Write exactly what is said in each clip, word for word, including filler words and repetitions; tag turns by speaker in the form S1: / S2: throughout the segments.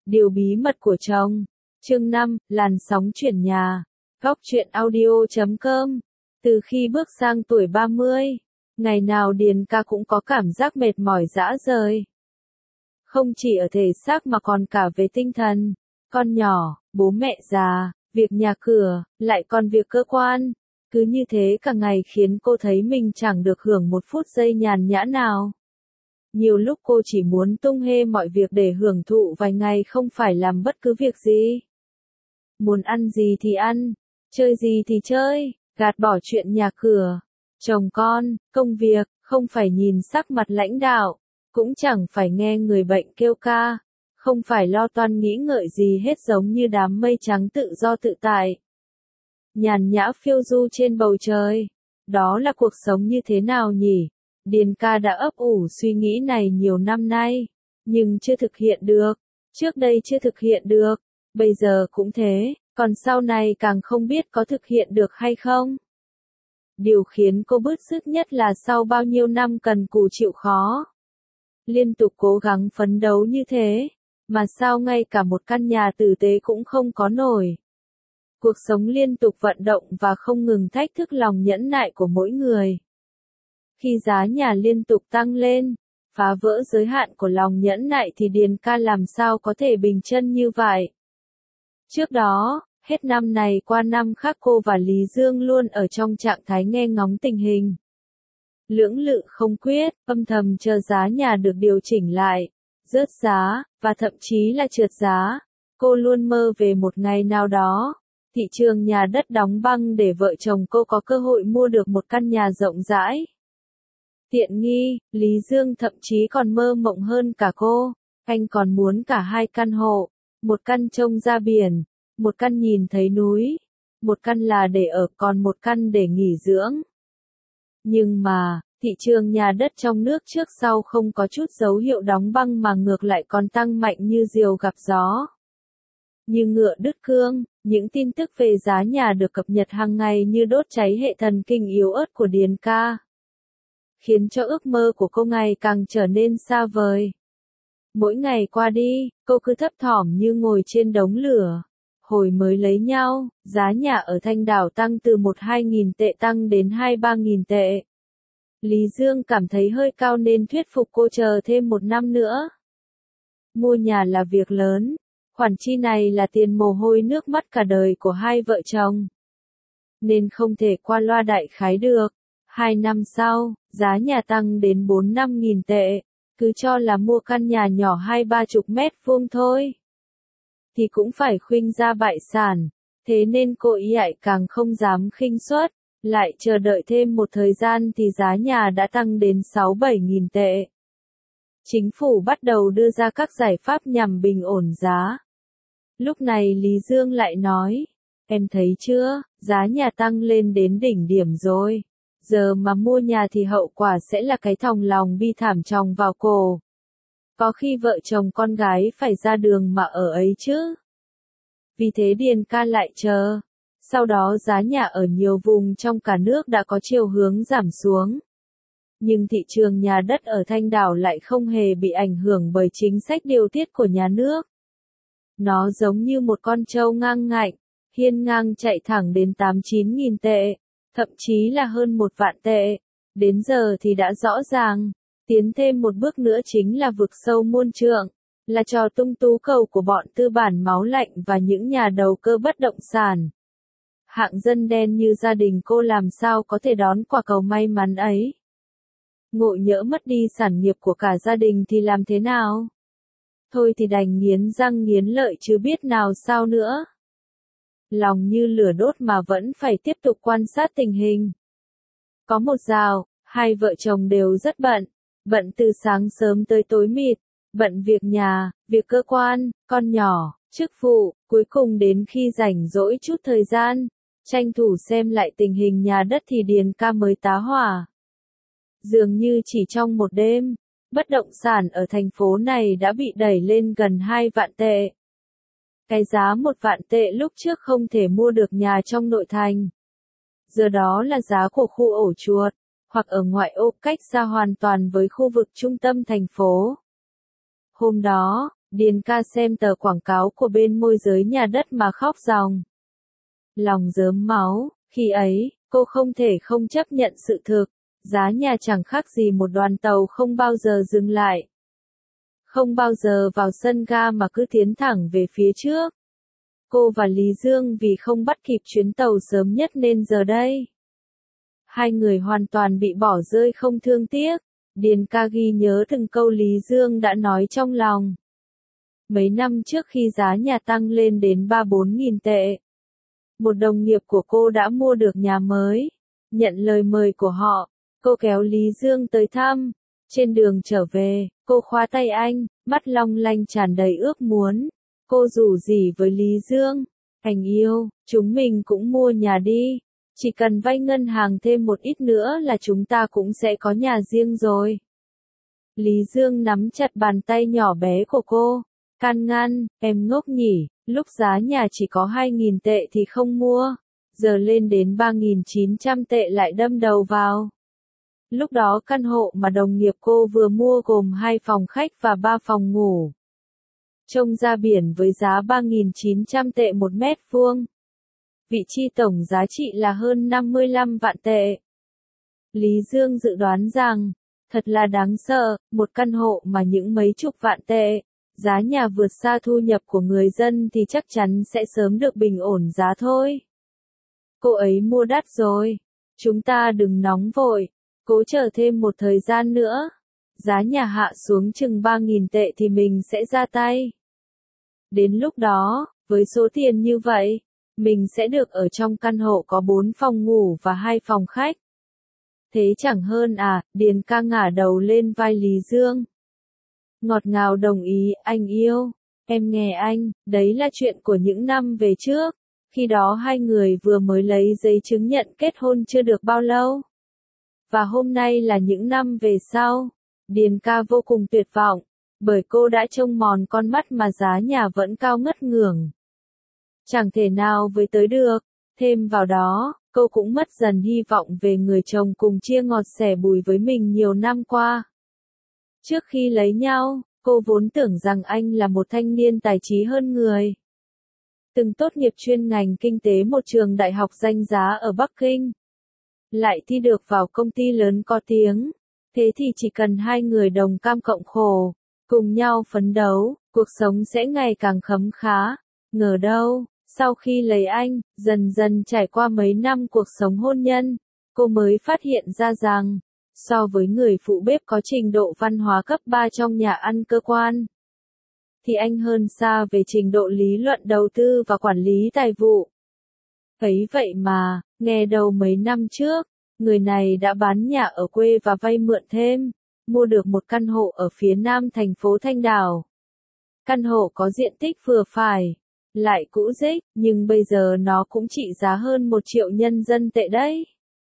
S1: Điều bí mật của chồng. Chương năm, làn sóng chuyển nhà. Góc truyện audio chấm com. Từ khi bước sang tuổi ba mươi, ngày nào Điền ca cũng có cảm giác mệt mỏi rã rời. Không chỉ ở thể xác mà còn cả về tinh thần. Con nhỏ, bố mẹ già, việc nhà cửa, lại còn việc cơ quan. Cứ như thế cả ngày khiến cô thấy mình chẳng được hưởng một phút giây nhàn nhã nào. Nhiều lúc cô chỉ muốn tung hê mọi việc để hưởng thụ vài ngày không phải làm bất cứ việc gì. Muốn ăn gì thì ăn, chơi gì thì chơi, gạt bỏ chuyện nhà cửa, chồng con, công việc, không phải nhìn sắc mặt lãnh đạo, cũng chẳng phải nghe người bệnh kêu ca, không phải lo toan nghĩ ngợi gì hết giống như đám mây trắng tự do tự tại. Nhàn nhã phiêu du trên bầu trời. Đó là cuộc sống như thế nào nhỉ? Điền ca đã ấp ủ suy nghĩ này nhiều năm nay, nhưng chưa thực hiện được. Trước đây chưa thực hiện được, bây giờ cũng thế, còn sau này càng không biết có thực hiện được hay không. Điều khiến cô bứt rứt nhất là sau bao nhiêu năm cần cù chịu khó, liên tục cố gắng phấn đấu như thế, mà sao ngay cả một căn nhà tử tế cũng không có nổi. Cuộc sống liên tục vận động và không ngừng thách thức lòng nhẫn nại của mỗi người. Khi giá nhà liên tục tăng lên, phá vỡ giới hạn của lòng nhẫn nại thì Điền ca làm sao có thể bình chân như vậy. Trước đó, hết năm này qua năm khác cô và Lý Dương luôn ở trong trạng thái nghe ngóng tình hình. Lưỡng lự không quyết, âm thầm chờ giá nhà được điều chỉnh lại, rớt giá, và thậm chí là trượt giá. Cô luôn mơ về một ngày nào đó, thị trường nhà đất đóng băng để vợ chồng cô có cơ hội mua được một căn nhà rộng rãi, tiện nghi. Lý Dương thậm chí còn mơ mộng hơn cả cô, anh còn muốn cả hai căn hộ, một căn trông ra biển, một căn nhìn thấy núi, một căn là để ở còn một căn để nghỉ dưỡng. Nhưng mà, thị trường nhà đất trong nước trước sau không có chút dấu hiệu đóng băng mà ngược lại còn tăng mạnh như diều gặp gió. Như ngựa đứt cương, những tin tức về giá nhà được cập nhật hàng ngày như đốt cháy hệ thần kinh yếu ớt của Điền ca, khiến cho ước mơ của cô ngày càng trở nên xa vời. Mỗi ngày qua đi, cô cứ thấp thỏm như ngồi trên đống lửa. Hồi mới lấy nhau, giá nhà ở Thanh Đảo tăng từ một hai nghìn tệ tăng đến hai ba nghìn tệ. Lý Dương cảm thấy hơi cao nên thuyết phục cô chờ thêm một năm nữa. Mua nhà là việc lớn, khoản chi này là tiền mồ hôi nước mắt cả đời của hai vợ chồng, nên không thể qua loa đại khái được. Hai năm sau, giá nhà tăng đến bốn năm nghìn tệ, cứ cho là mua căn nhà nhỏ hai ba chục mét vuông thôi, thì cũng phải khuynh ra bại sản, thế nên cô ý ại càng không dám khinh suất, lại chờ đợi thêm một thời gian thì giá nhà đã tăng đến sáu bảy nghìn tệ. Chính phủ bắt đầu đưa ra các giải pháp nhằm bình ổn giá. Lúc này Lý Dương lại nói, em thấy chưa, giá nhà tăng lên đến đỉnh điểm rồi. Giờ mà mua nhà thì hậu quả sẽ là cái thòng lòng bi thảm chồng vào cổ. Có khi vợ chồng con gái phải ra đường mà ở ấy chứ. Vì thế Điền ca lại chờ. Sau đó giá nhà ở nhiều vùng trong cả nước đã có chiều hướng giảm xuống. Nhưng thị trường nhà đất ở Thanh Đảo lại không hề bị ảnh hưởng bởi chính sách điều tiết của nhà nước. Nó giống như một con trâu ngang ngạnh, hiên ngang chạy thẳng đến tám chín nghìn tệ, thậm chí là hơn một vạn tệ. Đến giờ thì đã rõ ràng, tiến thêm một bước nữa chính là vực sâu muôn trượng, là trò tung tú cầu của bọn tư bản máu lạnh và những nhà đầu cơ bất động sản. Hạng dân đen như gia đình cô làm sao có thể đón quả cầu may mắn ấy. Ngộ nhỡ mất đi sản nghiệp của cả gia đình thì làm thế nào? Thôi thì đành nghiến răng nghiến lợi chứ biết nào sao nữa. Lòng như lửa đốt mà vẫn phải tiếp tục quan sát tình hình. Có một dạo, hai vợ chồng đều rất bận, bận từ sáng sớm tới tối mịt, bận việc nhà, việc cơ quan, con nhỏ, chức vụ, cuối cùng đến khi rảnh rỗi chút thời gian, tranh thủ xem lại tình hình nhà đất thì Điền ca mới tá hỏa. Dường như chỉ trong một đêm, bất động sản ở thành phố này đã bị đẩy lên gần hai vạn tệ. Cái giá một vạn tệ lúc trước không thể mua được nhà trong nội thành. Giờ đó là giá của khu ổ chuột, hoặc ở ngoại ô cách xa hoàn toàn với khu vực trung tâm thành phố. Hôm đó, Điền ca xem tờ quảng cáo của bên môi giới nhà đất mà khóc ròng. Lòng rớm máu, khi ấy, cô không thể không chấp nhận sự thực, giá nhà chẳng khác gì một đoàn tàu không bao giờ dừng lại. Không bao giờ vào sân ga mà cứ tiến thẳng về phía trước. Cô và Lý Dương vì không bắt kịp chuyến tàu sớm nhất nên giờ đây. Hai người hoàn toàn bị bỏ rơi không thương tiếc. Điền ca ghi nhớ từng câu Lý Dương đã nói trong lòng. Mấy năm trước khi giá nhà tăng lên đến ba bốn nghìn tệ. Một đồng nghiệp của cô đã mua được nhà mới. Nhận lời mời của họ, cô kéo Lý Dương tới thăm. Trên đường trở về, cô khóa tay anh, mắt long lanh tràn đầy ước muốn. Cô rủ rỉ với Lý Dương. Anh yêu, chúng mình cũng mua nhà đi. Chỉ cần vay ngân hàng thêm một ít nữa là chúng ta cũng sẽ có nhà riêng rồi. Lý Dương nắm chặt bàn tay nhỏ bé của cô. Can ngăn, em ngốc nhỉ, lúc giá nhà chỉ có hai nghìn tệ thì không mua. Giờ lên đến ba nghìn chín trăm tệ lại đâm đầu vào. Lúc đó căn hộ mà đồng nghiệp cô vừa mua gồm hai phòng khách và ba phòng ngủ. Trông ra biển với giá ba nghìn chín trăm tệ một mét vuông. Vị chi tổng giá trị là hơn năm mươi lăm vạn tệ. Lý Dương dự đoán rằng, thật là đáng sợ, một căn hộ mà những mấy chục vạn tệ, giá nhà vượt xa thu nhập của người dân thì chắc chắn sẽ sớm được bình ổn giá thôi. Cô ấy mua đắt rồi, chúng ta đừng nóng vội, cố chờ thêm một thời gian nữa. Giá nhà hạ xuống chừng ba nghìn tệ thì mình sẽ ra tay. Đến lúc đó, với số tiền như vậy, mình sẽ được ở trong căn hộ có bốn phòng ngủ và hai phòng khách. Thế chẳng hơn à, Điền ca ngả đầu lên vai Lý Dương. Ngọt ngào đồng ý, anh yêu, em nghe anh, đấy là chuyện của những năm về trước. Khi đó hai người vừa mới lấy giấy chứng nhận kết hôn chưa được bao lâu. Và hôm nay là những năm về sau. Điền ca vô cùng tuyệt vọng, bởi cô đã trông mòn con mắt mà giá nhà vẫn cao ngất ngưởng. Chẳng thể nào với tới được, thêm vào đó, cô cũng mất dần hy vọng về người chồng cùng chia ngọt sẻ bùi với mình nhiều năm qua. Trước khi lấy nhau, cô vốn tưởng rằng anh là một thanh niên tài trí hơn người. Từng tốt nghiệp chuyên ngành kinh tế một trường đại học danh giá ở Bắc Kinh. Lại thi được vào công ty lớn có tiếng. Thế thì chỉ cần hai người đồng cam cộng khổ, cùng nhau phấn đấu, cuộc sống sẽ ngày càng khấm khá. Ngờ đâu, sau khi lấy anh, dần dần trải qua mấy năm cuộc sống hôn nhân, cô mới phát hiện ra rằng, so với người phụ bếp có trình độ văn hóa cấp ba trong nhà ăn cơ quan, thì anh hơn xa về trình độ lý luận đầu tư và quản lý tài vụ. Ấy vậy mà, nghe đầu mấy năm trước, người này đã bán nhà ở quê và vay mượn thêm, mua được một căn hộ ở phía nam thành phố Thanh Đảo. Căn hộ có diện tích vừa phải, lại cũ rích, nhưng bây giờ nó cũng trị giá hơn một triệu nhân dân tệ đấy.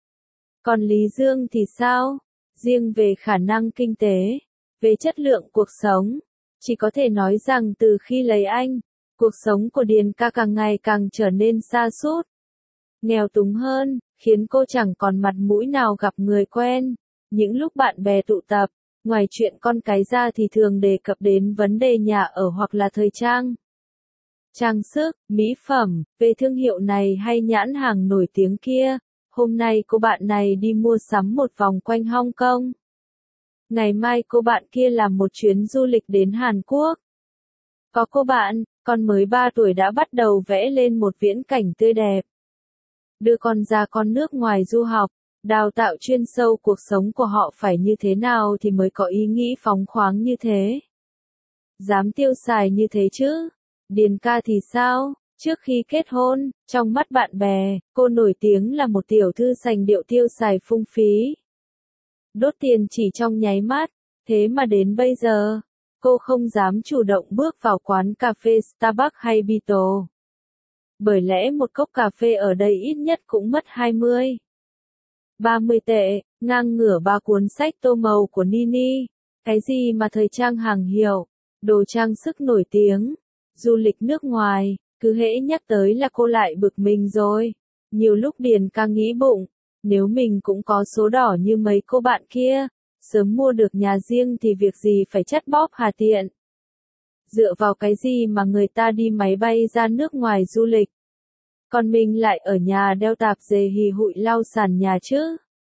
S1: Còn Lý Dương thì sao? Riêng về khả năng kinh tế, về chất lượng cuộc sống, chỉ có thể nói rằng từ khi lấy anh, cuộc sống của Điền ca càng ngày càng trở nên sa sút, nghèo túng hơn, khiến cô chẳng còn mặt mũi nào gặp người quen. Những lúc bạn bè tụ tập, ngoài chuyện con cái ra thì thường đề cập đến vấn đề nhà ở hoặc là thời trang. Trang sức, mỹ phẩm, về thương hiệu này hay nhãn hàng nổi tiếng kia. Hôm nay cô bạn này đi mua sắm một vòng quanh Hong Kong. Ngày mai cô bạn kia làm một chuyến du lịch đến Hàn Quốc. Có cô bạn, con mới ba tuổi đã bắt đầu vẽ lên một viễn cảnh tươi đẹp. Đưa con ra con nước ngoài du học, đào tạo chuyên sâu cuộc sống của họ phải như thế nào thì mới có ý nghĩ phóng khoáng như thế. Dám tiêu xài như thế chứ? Điền ca thì sao? Trước khi kết hôn, trong mắt bạn bè, cô nổi tiếng là một tiểu thư sành điệu tiêu xài phung phí. Đốt tiền chỉ trong nháy mắt, thế mà đến bây giờ, cô không dám chủ động bước vào quán cà phê Starbucks hay Beetle. Bởi lẽ một cốc cà phê ở đây ít nhất cũng mất hai mươi, ba mươi tệ, ngang ngửa ba cuốn sách tô màu của Nini. Cái gì mà thời trang hàng hiệu, đồ trang sức nổi tiếng, du lịch nước ngoài, cứ hễ nhắc tới là cô lại bực mình rồi. Nhiều lúc Điền ca nghĩ bụng, nếu mình cũng có số đỏ như mấy cô bạn kia, sớm mua được nhà riêng thì việc gì phải chắt bóp hà tiện. Dựa vào cái gì mà người ta đi máy bay ra nước ngoài du lịch? Còn mình lại ở nhà đeo tạp dề hì hụi lau sàn nhà chứ?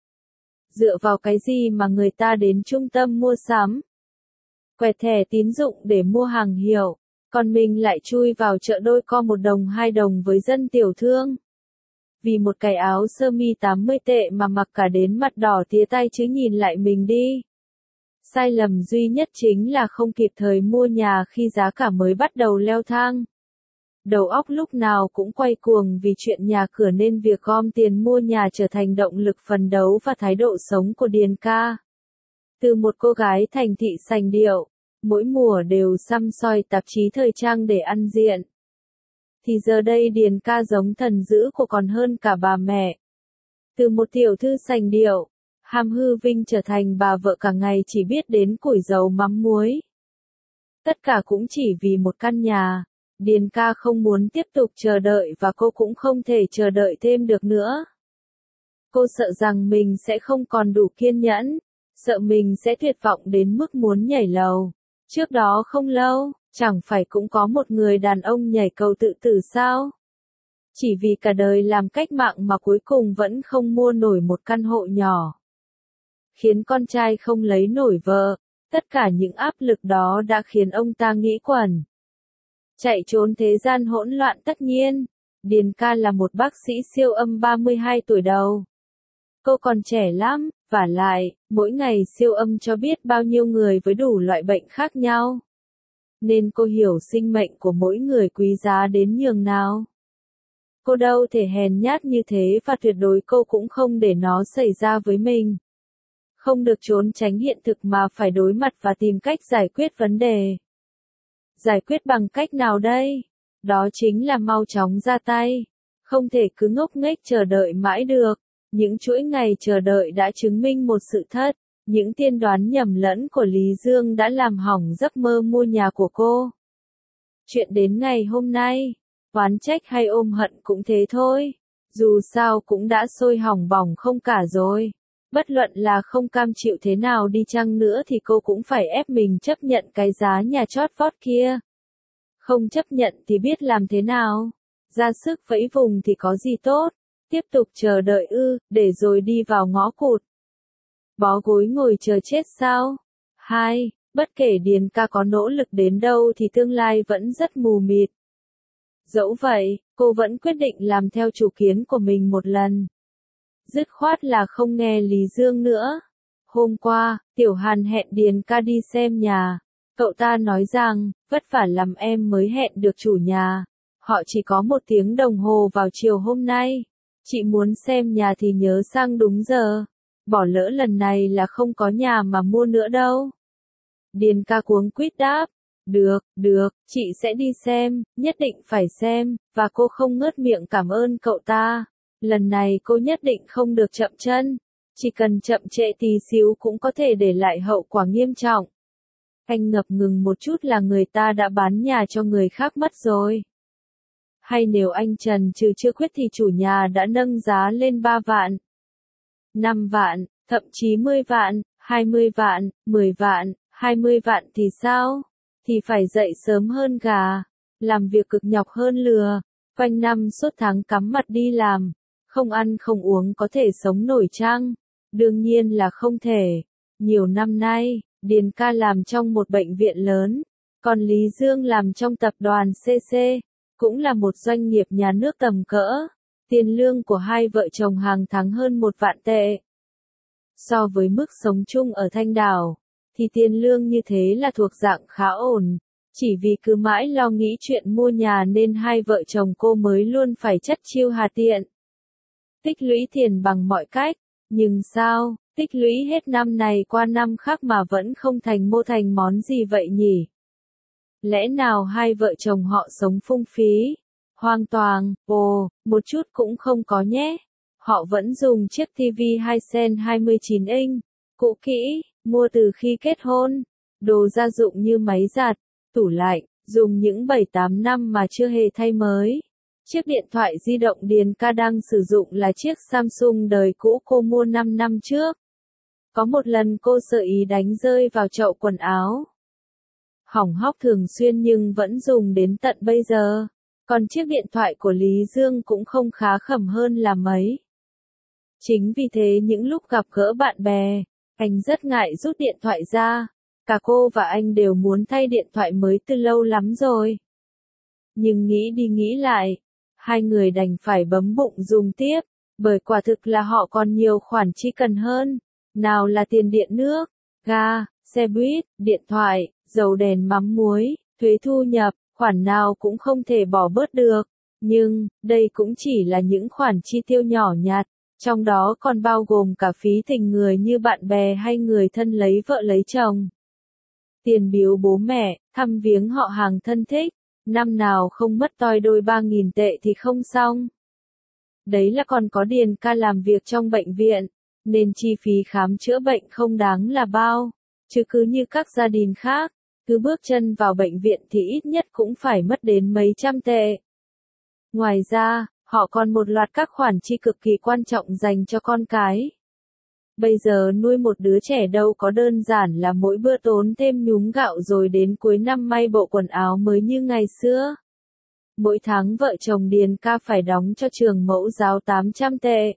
S1: Dựa vào cái gì mà người ta đến trung tâm mua sắm? Quẹt thẻ tín dụng để mua hàng hiệu, còn mình lại chui vào chợ đôi co một đồng hai đồng với dân tiểu thương. Vì một cái áo sơ mi tám mươi tệ mà mặc cả đến mặt đỏ tía tay chứ nhìn lại mình đi. Sai lầm duy nhất chính là không kịp thời mua nhà khi giá cả mới bắt đầu leo thang. Đầu óc lúc nào cũng quay cuồng vì chuyện nhà cửa nên việc gom tiền mua nhà trở thành động lực phấn đấu và thái độ sống của Điền ca. Từ một cô gái thành thị sành điệu, mỗi mùa đều săm soi tạp chí thời trang để ăn diện. Thì giờ đây Điền ca giống thần dữ của còn hơn cả bà mẹ. Từ một tiểu thư sành điệu, ham hư vinh trở thành bà vợ cả ngày chỉ biết đến củi dầu mắm muối. Tất cả cũng chỉ vì một căn nhà. Điền ca không muốn tiếp tục chờ đợi và cô cũng không thể chờ đợi thêm được nữa. Cô sợ rằng mình sẽ không còn đủ kiên nhẫn, sợ mình sẽ tuyệt vọng đến mức muốn nhảy lầu. Trước đó không lâu, chẳng phải cũng có một người đàn ông nhảy cầu tự tử sao? Chỉ vì cả đời làm cách mạng mà cuối cùng vẫn không mua nổi một căn hộ nhỏ. Khiến con trai không lấy nổi vợ, tất cả những áp lực đó đã khiến ông ta nghĩ quẩn. Chạy trốn thế gian hỗn loạn tất nhiên. Điền ca là một bác sĩ siêu âm ba mươi hai tuổi đầu. Cô còn trẻ lắm, vả lại, mỗi ngày siêu âm cho biết bao nhiêu người với đủ loại bệnh khác nhau. Nên cô hiểu sinh mệnh của mỗi người quý giá đến nhường nào. Cô đâu thể hèn nhát như thế và tuyệt đối cô cũng không để nó xảy ra với mình. Không được trốn tránh hiện thực mà phải đối mặt và tìm cách giải quyết vấn đề. Giải quyết bằng cách nào đây? Đó chính là mau chóng ra tay. Không thể cứ ngốc nghếch chờ đợi mãi được. Những chuỗi ngày chờ đợi đã chứng minh một sự thật. Những tiên đoán nhầm lẫn của Lý Dương đã làm hỏng giấc mơ mua nhà của cô. Chuyện đến ngày hôm nay, oán trách hay ôm hận cũng thế thôi. Dù sao cũng đã sôi hỏng bỏng không cả rồi. Bất luận là không cam chịu thế nào đi chăng nữa thì cô cũng phải ép mình chấp nhận cái giá nhà chót vót kia. Không chấp nhận thì biết làm thế nào. Ra sức vẫy vùng thì có gì tốt. Tiếp tục chờ đợi ư, để rồi đi vào ngõ cụt. Bó gối ngồi chờ chết sao? Hai, bất kể Điền ca có nỗ lực đến đâu thì tương lai vẫn rất mù mịt. Dẫu vậy, cô vẫn quyết định làm theo chủ kiến của mình một lần. Dứt khoát là không nghe Lý Dương nữa. Hôm qua, Tiểu Hàn hẹn Điền ca đi xem nhà. Cậu ta nói rằng, vất vả lắm em mới hẹn được chủ nhà. Họ chỉ có một tiếng đồng hồ vào chiều hôm nay. Chị muốn xem nhà thì nhớ sang đúng giờ. Bỏ lỡ lần này là không có nhà mà mua nữa đâu. Điền ca cuống quýt đáp. Được, được, chị sẽ đi xem, nhất định phải xem, và cô không ngớt miệng cảm ơn cậu ta. Lần này cô nhất định không được chậm chân. Chỉ cần chậm trễ tí xíu cũng có thể để lại hậu quả nghiêm trọng. Anh ngập ngừng một chút là người ta đã bán nhà cho người khác mất rồi. Hay nếu anh trần trừ chưa quyết thì chủ nhà đã nâng giá lên ba vạn, năm vạn, thậm chí mười vạn, hai mươi vạn, mười vạn, hai mươi vạn thì sao? Thì phải dậy sớm hơn gà, làm việc cực nhọc hơn lừa, quanh năm suốt tháng cắm mặt đi làm, không ăn không uống có thể sống nổi chăng? Đương nhiên là không thể. Nhiều năm nay, Điền ca làm trong một bệnh viện lớn, còn Lý Dương làm trong tập đoàn xê xê, cũng là một doanh nghiệp nhà nước tầm cỡ. Tiền lương của hai vợ chồng hàng tháng hơn một vạn tệ. So với mức sống chung ở Thanh Đảo, thì tiền lương như thế là thuộc dạng khá ổn. Chỉ vì cứ mãi lo nghĩ chuyện mua nhà nên hai vợ chồng cô mới luôn phải chất chiêu hà tiện. Tích lũy tiền bằng mọi cách, nhưng sao, tích lũy hết năm này qua năm khác mà vẫn không thành mô thành món gì vậy nhỉ? Lẽ nào hai vợ chồng họ sống phung phí? Hoang toàng, ồ, một chút cũng không có nhé. Họ vẫn dùng chiếc tivi Hisense hai mươi chín inch, cũ kỹ, mua từ khi kết hôn. Đồ gia dụng như máy giặt, tủ lạnh, dùng những bảy tám năm mà chưa hề thay mới. Chiếc điện thoại di động Điền ca đang sử dụng là chiếc Samsung đời cũ cô mua năm năm trước. Có một lần cô sợ ý đánh rơi vào chậu quần áo. hỏng hóc thường xuyên nhưng vẫn dùng đến tận bây giờ. Còn chiếc điện thoại của Lý Dương cũng không khá khẩm hơn là mấy. Chính vì thế những lúc gặp gỡ bạn bè, anh rất ngại rút điện thoại ra. Cả cô và anh đều muốn thay điện thoại mới từ lâu lắm rồi. Nhưng nghĩ đi nghĩ lại, hai người đành phải bấm bụng dùng tiếp, bởi quả thực là họ còn nhiều khoản chi cần hơn. Nào là tiền điện nước, ga, xe buýt, điện thoại, dầu đèn mắm muối, thuế thu nhập, khoản nào cũng không thể bỏ bớt được. Nhưng, đây cũng chỉ là những khoản chi tiêu nhỏ nhặt, trong đó còn bao gồm cả phí tình người như bạn bè hay người thân lấy vợ lấy chồng. Tiền biếu bố mẹ, thăm viếng họ hàng thân thích, năm nào không mất toi đôi ba nghìn tệ thì không xong. Đấy là còn có Điền ca làm việc trong bệnh viện, nên chi phí khám chữa bệnh không đáng là bao, chứ cứ như các gia đình khác, cứ bước chân vào bệnh viện thì ít nhất cũng phải mất đến mấy trăm tệ. Ngoài ra, họ còn một loạt các khoản chi cực kỳ quan trọng dành cho con cái. Bây giờ nuôi một đứa trẻ đâu có đơn giản là mỗi bữa tốn thêm nhúm gạo rồi đến cuối năm may bộ quần áo mới như ngày xưa. Mỗi tháng vợ chồng Điền ca phải đóng cho trường mẫu giáo tám trăm tệ.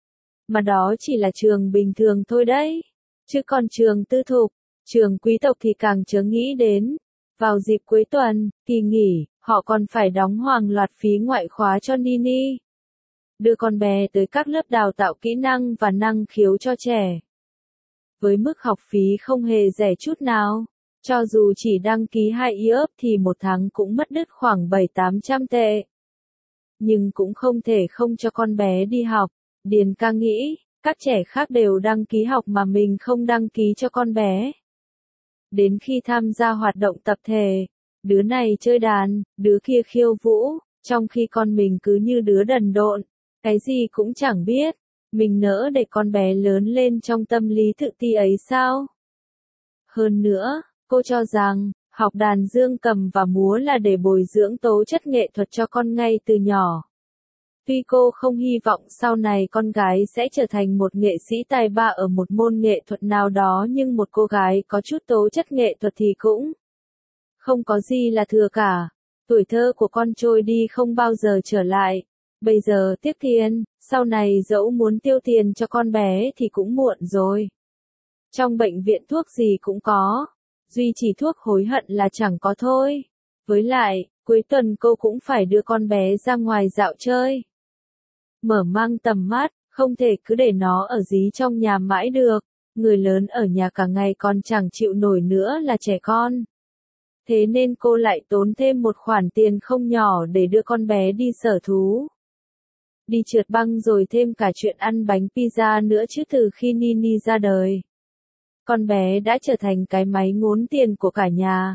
S1: Mà đó chỉ là trường bình thường thôi đấy. Chứ còn trường tư thục, trường quý tộc thì càng chớ nghĩ đến. Vào dịp cuối tuần, kỳ nghỉ, họ còn phải đóng hàng loạt phí ngoại khóa cho Nini. Đưa con bé tới các lớp đào tạo kỹ năng và năng khiếu cho trẻ. Với mức học phí không hề rẻ chút nào, cho dù chỉ đăng ký hai i ép thì một tháng cũng mất đứt khoảng bảy tám trăm tệ. Nhưng cũng không thể không cho con bé đi học, Điền ca nghĩ, các trẻ khác đều đăng ký học mà mình không đăng ký cho con bé. Đến khi tham gia hoạt động tập thể, đứa này chơi đàn, đứa kia khiêu vũ, trong khi con mình cứ như đứa đần độn, cái gì cũng chẳng biết, mình nỡ để con bé lớn lên trong tâm lý tự ti ấy sao? Hơn nữa, cô cho rằng, học đàn dương cầm và múa là để bồi dưỡng tố chất nghệ thuật cho con ngay từ nhỏ. Tuy cô không hy vọng sau này con gái sẽ trở thành một nghệ sĩ tài ba ở một môn nghệ thuật nào đó, nhưng một cô gái có chút tố chất nghệ thuật thì cũng không có gì là thừa cả. Tuổi thơ của con trôi đi không bao giờ trở lại. Bây giờ tiếc tiền, sau này dẫu muốn tiêu tiền cho con bé thì cũng muộn rồi. Trong bệnh viện thuốc gì cũng có, duy chỉ thuốc hối hận là chẳng có thôi. Với lại, cuối tuần cô cũng phải đưa con bé ra ngoài dạo chơi. Mở mang tầm mắt, không thể cứ để nó ở dí trong nhà mãi được, người lớn ở nhà cả ngày còn chẳng chịu nổi nữa là trẻ con. Thế nên cô lại tốn thêm một khoản tiền không nhỏ để đưa con bé đi sở thú. Đi trượt băng rồi thêm cả chuyện ăn bánh pizza nữa chứ. Từ khi Nini ra đời, con bé đã trở thành cái máy ngốn tiền của cả nhà.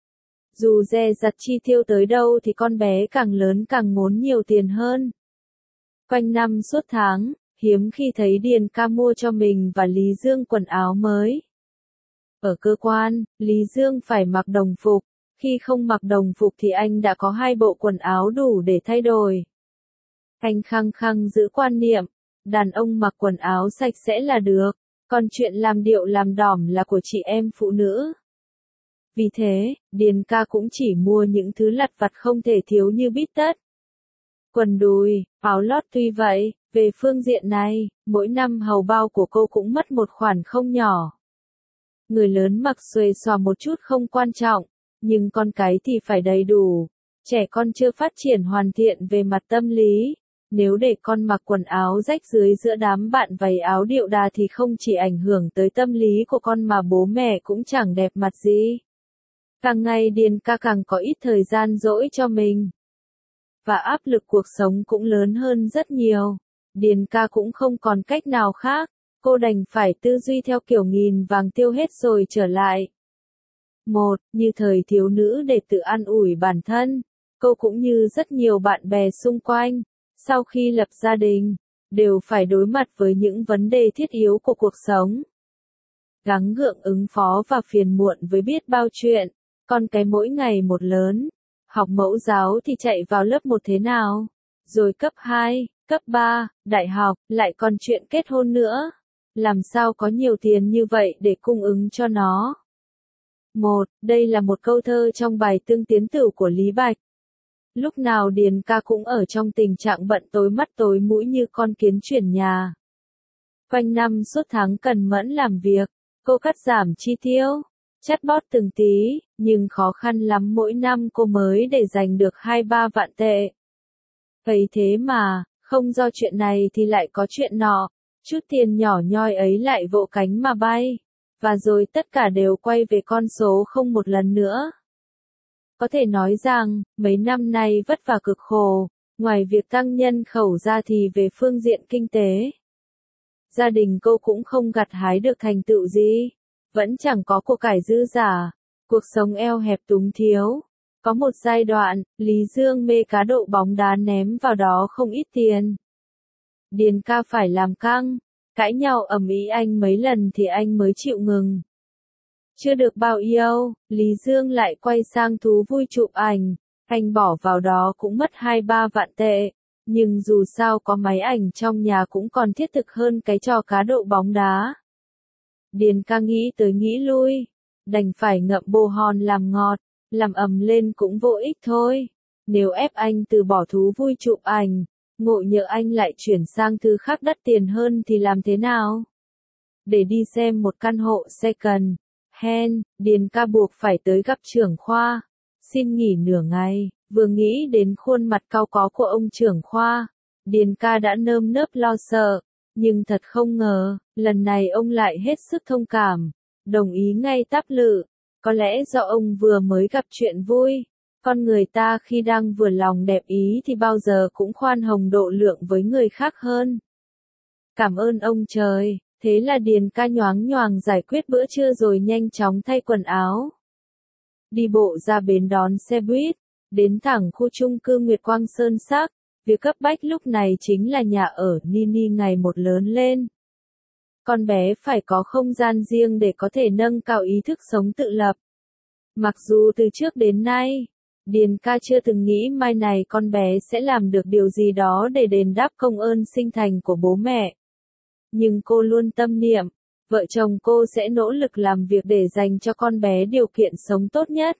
S1: Dù dè dặt chi tiêu tới đâu thì con bé càng lớn càng ngốn nhiều tiền hơn. Quanh năm suốt tháng, hiếm khi thấy Điền ca mua cho mình và Lý Dương quần áo mới. Ở cơ quan, Lý Dương phải mặc đồng phục, khi không mặc đồng phục thì anh đã có hai bộ quần áo đủ để thay đổi. Anh khăng khăng giữ quan niệm, đàn ông mặc quần áo sạch sẽ là được, còn chuyện làm điệu làm đỏm là của chị em phụ nữ. Vì thế, Điền ca cũng chỉ mua những thứ lặt vặt không thể thiếu như bít tất, quần đùi, áo lót. Tuy vậy, về phương diện này, mỗi năm hầu bao của cô cũng mất một khoản không nhỏ. Người lớn mặc xuề xòa một chút không quan trọng, nhưng con cái thì phải đầy đủ. Trẻ con chưa phát triển hoàn thiện về mặt tâm lý. Nếu để con mặc quần áo rách rưới giữa đám bạn váy áo điệu đà thì không chỉ ảnh hưởng tới tâm lý của con mà bố mẹ cũng chẳng đẹp mặt gì. Càng ngày Điền ca càng có ít thời gian rỗi cho mình. Và áp lực cuộc sống cũng lớn hơn rất nhiều. Điền ca cũng không còn cách nào khác. Cô đành phải tư duy theo kiểu nghìn vàng tiêu hết rồi trở lại. Một, như thời thiếu nữ để tự an ủi bản thân. Cô cũng như rất nhiều bạn bè xung quanh, sau khi lập gia đình, đều phải đối mặt với những vấn đề thiết yếu của cuộc sống. Gắng gượng ứng phó và phiền muộn với biết bao chuyện, con cái mỗi ngày một lớn. Học mẫu giáo thì chạy vào lớp một thế nào, rồi cấp hai, cấp ba, đại học, lại còn chuyện kết hôn nữa. Làm sao có nhiều tiền như vậy để cung ứng cho nó? Một, đây là một câu thơ trong bài Tương Tiến Tửu của Lý Bạch. Lúc nào Điền ca cũng ở trong tình trạng bận tối mắt tối mũi như con kiến chuyển nhà. Quanh năm suốt tháng cần mẫn làm việc, cô cắt giảm chi tiêu, chắt bót từng tí, nhưng khó khăn lắm mỗi năm cô mới để dành được hai ba vạn tệ. Ấy thế mà, không do chuyện này thì lại có chuyện nọ, chút tiền nhỏ nhoi ấy lại vỗ cánh mà bay, và rồi tất cả đều quay về con số không một lần nữa. Có thể nói rằng, mấy năm nay vất vả cực khổ, ngoài việc tăng nhân khẩu ra thì về phương diện kinh tế. Gia đình cô cũng không gặt hái được thành tựu gì, vẫn chẳng có của cải dư giả, cuộc sống eo hẹp túng thiếu. Có một giai đoạn, Lý Dương mê cá độ bóng đá ném vào đó không ít tiền. Điền ca phải làm căng, cãi nhau ầm ĩ anh mấy lần thì anh mới chịu ngừng. Chưa được bao nhiêu, Lý Dương lại quay sang thú vui chụp ảnh, anh bỏ vào đó cũng mất hai ba vạn tệ, nhưng dù sao có máy ảnh trong nhà cũng còn thiết thực hơn cái trò cá độ bóng đá. Điền ca nghĩ tới nghĩ lui, đành phải ngậm bồ hòn làm ngọt, làm ầm lên cũng vô ích thôi. Nếu ép anh từ bỏ thú vui chụp ảnh, ngộ nhỡ anh lại chuyển sang thứ khác đắt tiền hơn thì làm thế nào? Để đi xem một căn hộ second hand, Điền ca buộc phải tới gặp trưởng khoa, xin nghỉ nửa ngày. Vừa nghĩ đến khuôn mặt cau có của ông trưởng khoa, Điền ca đã nơm nớp lo sợ, nhưng thật không ngờ, lần này ông lại hết sức thông cảm, đồng ý ngay táp lự. Có lẽ do ông vừa mới gặp chuyện vui, con người ta khi đang vừa lòng đẹp ý thì bao giờ cũng khoan hồng độ lượng với người khác hơn. Cảm ơn ông trời, thế là Điền ca nhoáng nhoàng giải quyết bữa trưa rồi nhanh chóng thay quần áo. Đi bộ ra bến đón xe buýt, đến thẳng khu chung cư Nguyệt Quang Sơn Sắc, việc cấp bách lúc này chính là nhà ở Nini ngày một lớn lên. Con bé phải có không gian riêng để có thể nâng cao ý thức sống tự lập. Mặc dù từ trước đến nay, Điền ca chưa từng nghĩ mai này con bé sẽ làm được điều gì đó để đền đáp công ơn sinh thành của bố mẹ. Nhưng cô luôn tâm niệm, vợ chồng cô sẽ nỗ lực làm việc để dành cho con bé điều kiện sống tốt nhất.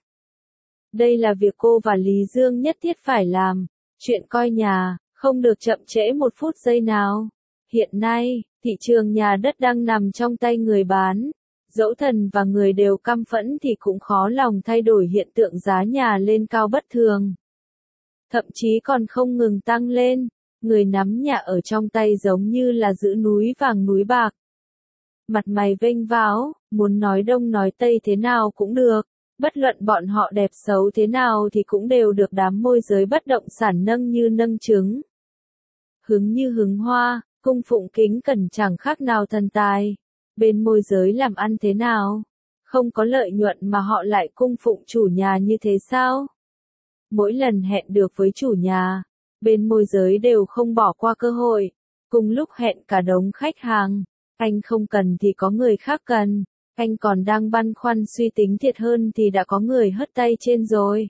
S1: Đây là việc cô và Lý Dương nhất thiết phải làm, chuyện coi nhà, không được chậm trễ một phút giây nào. Hiện nay, thị trường nhà đất đang nằm trong tay người bán, dẫu thần và người đều căm phẫn thì cũng khó lòng thay đổi hiện tượng giá nhà lên cao bất thường. Thậm chí còn không ngừng tăng lên, người nắm nhà ở trong tay giống như là giữ núi vàng núi bạc. Mặt mày vênh váo, muốn nói đông nói tây thế nào cũng được, bất luận bọn họ đẹp xấu thế nào thì cũng đều được đám môi giới bất động sản nâng như nâng trứng. Hứng như hứng hoa, cung phụng kính cẩn chẳng khác nào thần tài. Bên môi giới làm ăn thế nào? Không có lợi nhuận mà họ lại cung phụng chủ nhà như thế sao? Mỗi lần hẹn được với chủ nhà, bên môi giới đều không bỏ qua cơ hội. Cùng lúc hẹn cả đống khách hàng, anh không cần thì có người khác cần. Anh còn đang băn khoăn suy tính thiệt hơn thì đã có người hất tay trên rồi.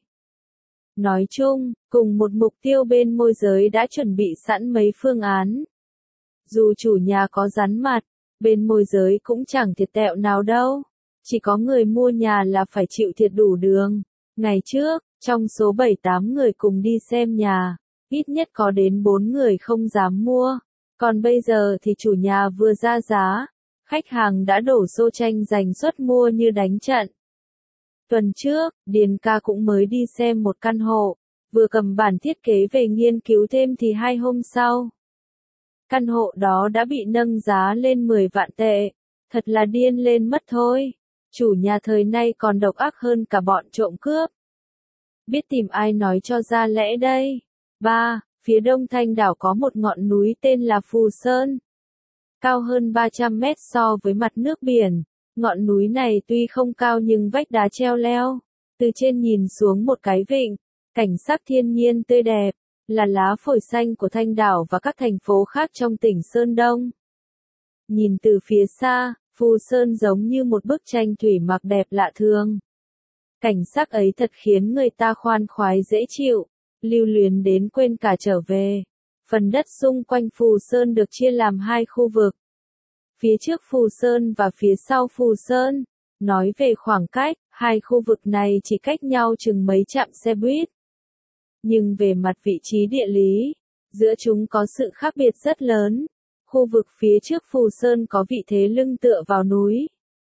S1: Nói chung, cùng một mục tiêu bên môi giới đã chuẩn bị sẵn mấy phương án. Dù chủ nhà có rắn mặt, bên môi giới cũng chẳng thiệt tẹo nào đâu. Chỉ có người mua nhà là phải chịu thiệt đủ đường. Ngày trước, trong số bảy tám người cùng đi xem nhà, ít nhất có đến bốn người không dám mua. Còn bây giờ thì chủ nhà vừa ra giá, khách hàng đã đổ xô tranh giành suất mua như đánh trận. Tuần trước, Điền ca cũng mới đi xem một căn hộ, vừa cầm bản thiết kế về nghiên cứu thêm thì hai hôm sau, căn hộ đó đã bị nâng giá lên mười vạn tệ. Thật là điên lên mất thôi. Chủ nhà thời nay còn độc ác hơn cả bọn trộm cướp. Biết tìm ai nói cho ra lẽ đây. ba. Phía đông Thanh đảo có một ngọn núi tên là Phù Sơn. Cao hơn ba trăm mét so với mặt nước biển. Ngọn núi này tuy không cao nhưng vách đá treo leo. Từ trên nhìn xuống một cái vịnh, cảnh sắc thiên nhiên tươi đẹp, là lá phổi xanh của Thanh đảo và các thành phố khác trong tỉnh Sơn Đông. Nhìn từ phía xa, Phù Sơn giống như một bức tranh thủy mặc đẹp lạ thường. Cảnh sắc ấy thật khiến người ta khoan khoái dễ chịu, lưu luyến đến quên cả trở về. Phần đất xung quanh Phù Sơn được chia làm hai khu vực. Phía trước Phù Sơn và phía sau Phù Sơn. Nói về khoảng cách, Hai khu vực này chỉ cách nhau chừng mấy trạm xe buýt. Nhưng về mặt vị trí địa lý, giữa chúng có sự khác biệt rất lớn. Khu vực phía trước Phù Sơn có vị thế lưng tựa vào núi.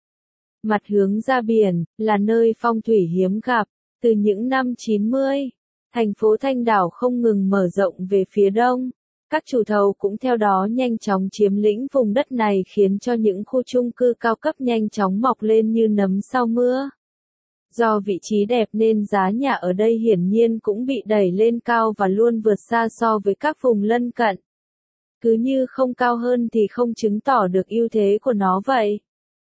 S1: Mặt hướng ra biển, là nơi phong thủy hiếm gặp. Từ những năm chín mươi, thành phố Thanh Đảo không ngừng mở rộng về phía đông. Các chủ thầu cũng theo đó nhanh chóng chiếm lĩnh vùng đất này khiến cho những khu chung cư cao cấp nhanh chóng mọc lên như nấm sau mưa. Do vị trí đẹp nên giá nhà ở đây hiển nhiên cũng bị đẩy lên cao và luôn vượt xa so với các vùng lân cận. Cứ như không cao hơn thì không chứng tỏ được ưu thế của nó vậy.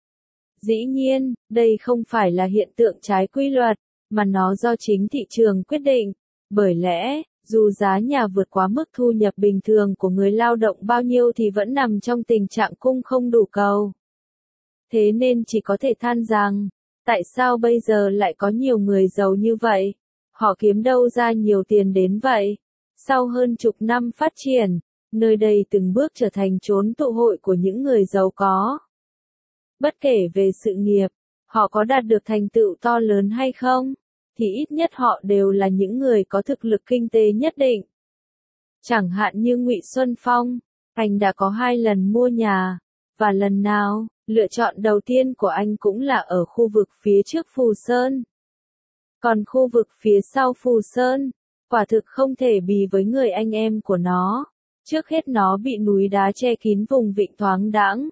S1: Dĩ nhiên, đây không phải là hiện tượng trái quy luật, mà nó do chính thị trường quyết định. Bởi lẽ, dù giá nhà vượt quá mức thu nhập bình thường của người lao động bao nhiêu thì vẫn nằm trong tình trạng cung không đủ cầu. Thế nên chỉ có thể than rằng, tại sao bây giờ lại có nhiều người giàu như vậy? Họ kiếm đâu ra nhiều tiền đến vậy? Sau hơn chục năm phát triển, nơi đây từng bước trở thành chốn tụ hội của những người giàu có. Bất kể về sự nghiệp, họ có đạt được thành tựu to lớn hay không, thì ít nhất họ đều là những người có thực lực kinh tế nhất định. Chẳng hạn như Ngụy Xuân Phong, anh đã có hai lần mua nhà, và lần nào, lựa chọn đầu tiên của anh cũng là ở khu vực phía trước Phù Sơn. Còn khu vực phía sau Phù Sơn, quả thực không thể bì với người anh em của nó. Trước hết nó bị núi đá che kín vùng vịnh thoáng đãng.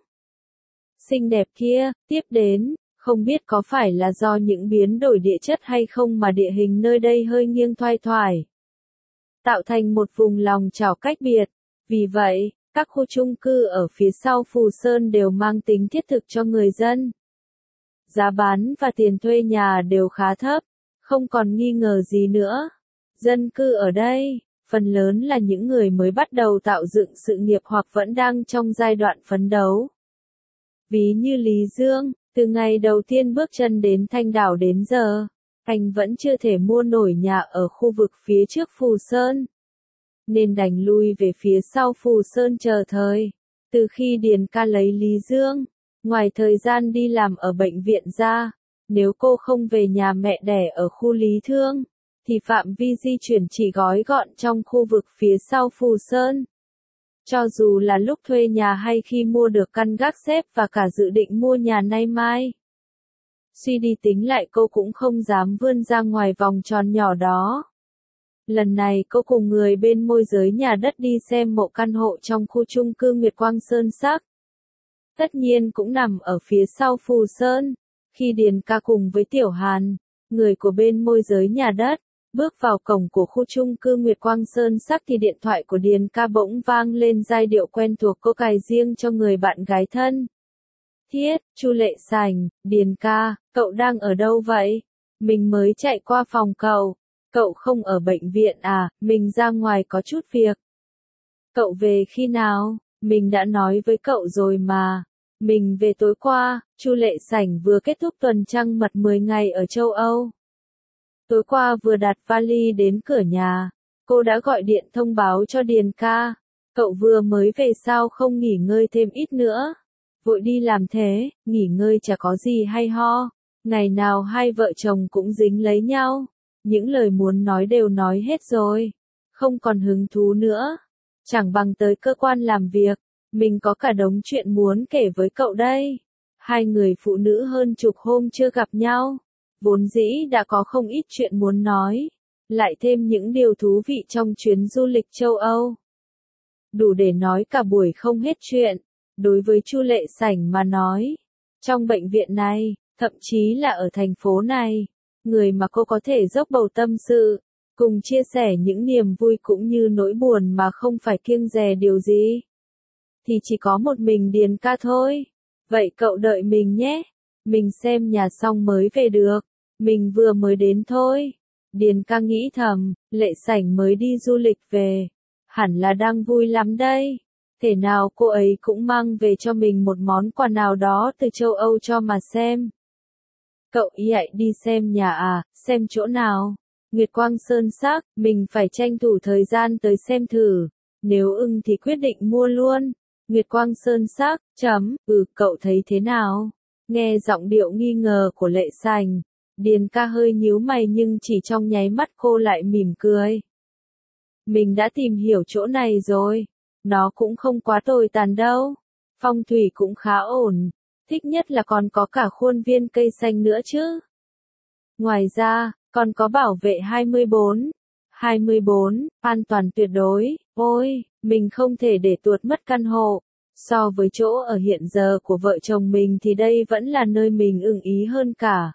S1: Xinh đẹp kia, tiếp đến, không biết có phải là do những biến đổi địa chất hay không mà địa hình nơi đây hơi nghiêng thoai thoải, tạo thành một vùng lòng chảo cách biệt. Vì vậy, các khu chung cư ở phía sau Phù Sơn đều mang tính thiết thực cho người dân. Giá bán và tiền thuê nhà đều khá thấp, không còn nghi ngờ gì nữa. Dân cư ở đây, phần lớn là những người mới bắt đầu tạo dựng sự nghiệp hoặc vẫn đang trong giai đoạn phấn đấu. Ví như Lý Dương, từ ngày đầu tiên bước chân đến Thanh Đảo đến giờ, anh vẫn chưa thể mua nổi nhà ở khu vực phía trước Phù Sơn, nên đành lui về phía sau Phù Sơn chờ thời. Từ khi Điền ca lấy Lý Dương, ngoài thời gian đi làm ở bệnh viện ra, nếu cô không về nhà mẹ đẻ ở khu Lý Thương, thì phạm vi di chuyển chỉ gói gọn trong khu vực phía sau Phù Sơn. Cho dù là lúc thuê nhà hay khi mua được căn gác xếp và cả dự định mua nhà nay mai. Suy đi tính lại cô cũng không dám vươn ra ngoài vòng tròn nhỏ đó. Lần này cô cùng người bên môi giới nhà đất đi xem mộ căn hộ trong khu chung cư Nguyệt Quang Sơn Sắc. Tất nhiên cũng nằm ở phía sau Phù Sơn. Khi Điền ca cùng với Tiểu Hàn, người của bên môi giới nhà đất, bước vào cổng của khu chung cư Nguyệt Quang Sơn Sắc thì điện thoại của Điền ca bỗng vang lên giai điệu quen thuộc cô cài riêng cho người bạn gái thân. Thiết, Chu Lệ Sảnh, Điền ca, cậu đang ở đâu vậy? Mình mới chạy qua phòng cậu. Cậu không ở bệnh viện à, mình ra ngoài có chút việc. Cậu về khi nào? Mình đã nói với cậu rồi mà. Mình về tối qua, Chu Lệ Sảnh vừa kết thúc tuần trăng mật mười ngày ở châu Âu. Tối qua vừa đặt vali đến cửa nhà, cô đã gọi điện thông báo cho Điền ca. Cậu vừa mới về sao không nghỉ ngơi thêm ít nữa? Vội đi làm thế, nghỉ ngơi chả có gì hay ho. Ngày nào hai vợ chồng cũng dính lấy nhau. Những lời muốn nói đều nói hết rồi. Không còn hứng thú nữa. Chẳng bằng tới cơ quan làm việc. Mình có cả đống chuyện muốn kể với cậu đây. Hai người phụ nữ hơn chục hôm chưa gặp nhau. Vốn dĩ đã có không ít chuyện muốn nói. Lại thêm những điều thú vị trong chuyến du lịch châu Âu. Đủ để nói cả buổi không hết chuyện. Đối với Chu Lệ Sảnh mà nói. Trong bệnh viện này, thậm chí là ở thành phố này. Người mà cô có thể dốc bầu tâm sự. Cùng chia sẻ những niềm vui cũng như nỗi buồn mà không phải kiêng dè điều gì. Thì chỉ có một mình Điền ca thôi. Vậy cậu đợi mình nhé. Mình xem nhà xong mới về được. Mình vừa mới đến thôi. Điền ca nghĩ thầm, Lệ Sảnh mới đi du lịch về. Hẳn là đang vui lắm đây. Thể nào cô ấy cũng mang về cho mình một món quà nào đó từ châu Âu cho mà xem. Cậu ý ạ đi xem nhà à, xem chỗ nào? Nguyệt Quang Sơn Sắc, mình phải tranh thủ thời gian tới xem thử. Nếu ưng thì quyết định mua luôn. Nguyệt Quang Sơn Sắc, chấm, ừ, cậu thấy thế nào? Nghe giọng điệu nghi ngờ của Lệ Sảnh, Điền ca hơi nhíu mày nhưng chỉ trong nháy mắt cô lại mỉm cười. Mình đã tìm hiểu chỗ này rồi. Nó cũng không quá tồi tàn đâu. Phong thủy cũng khá ổn. Thích nhất là còn có cả khuôn viên cây xanh nữa chứ. Ngoài ra, còn có bảo vệ hai mươi bốn. hai mươi bốn, an toàn tuyệt đối. Ôi, mình không thể để tuột mất căn hộ. So với chỗ ở hiện giờ của vợ chồng mình thì đây vẫn là nơi mình ưng ý hơn cả.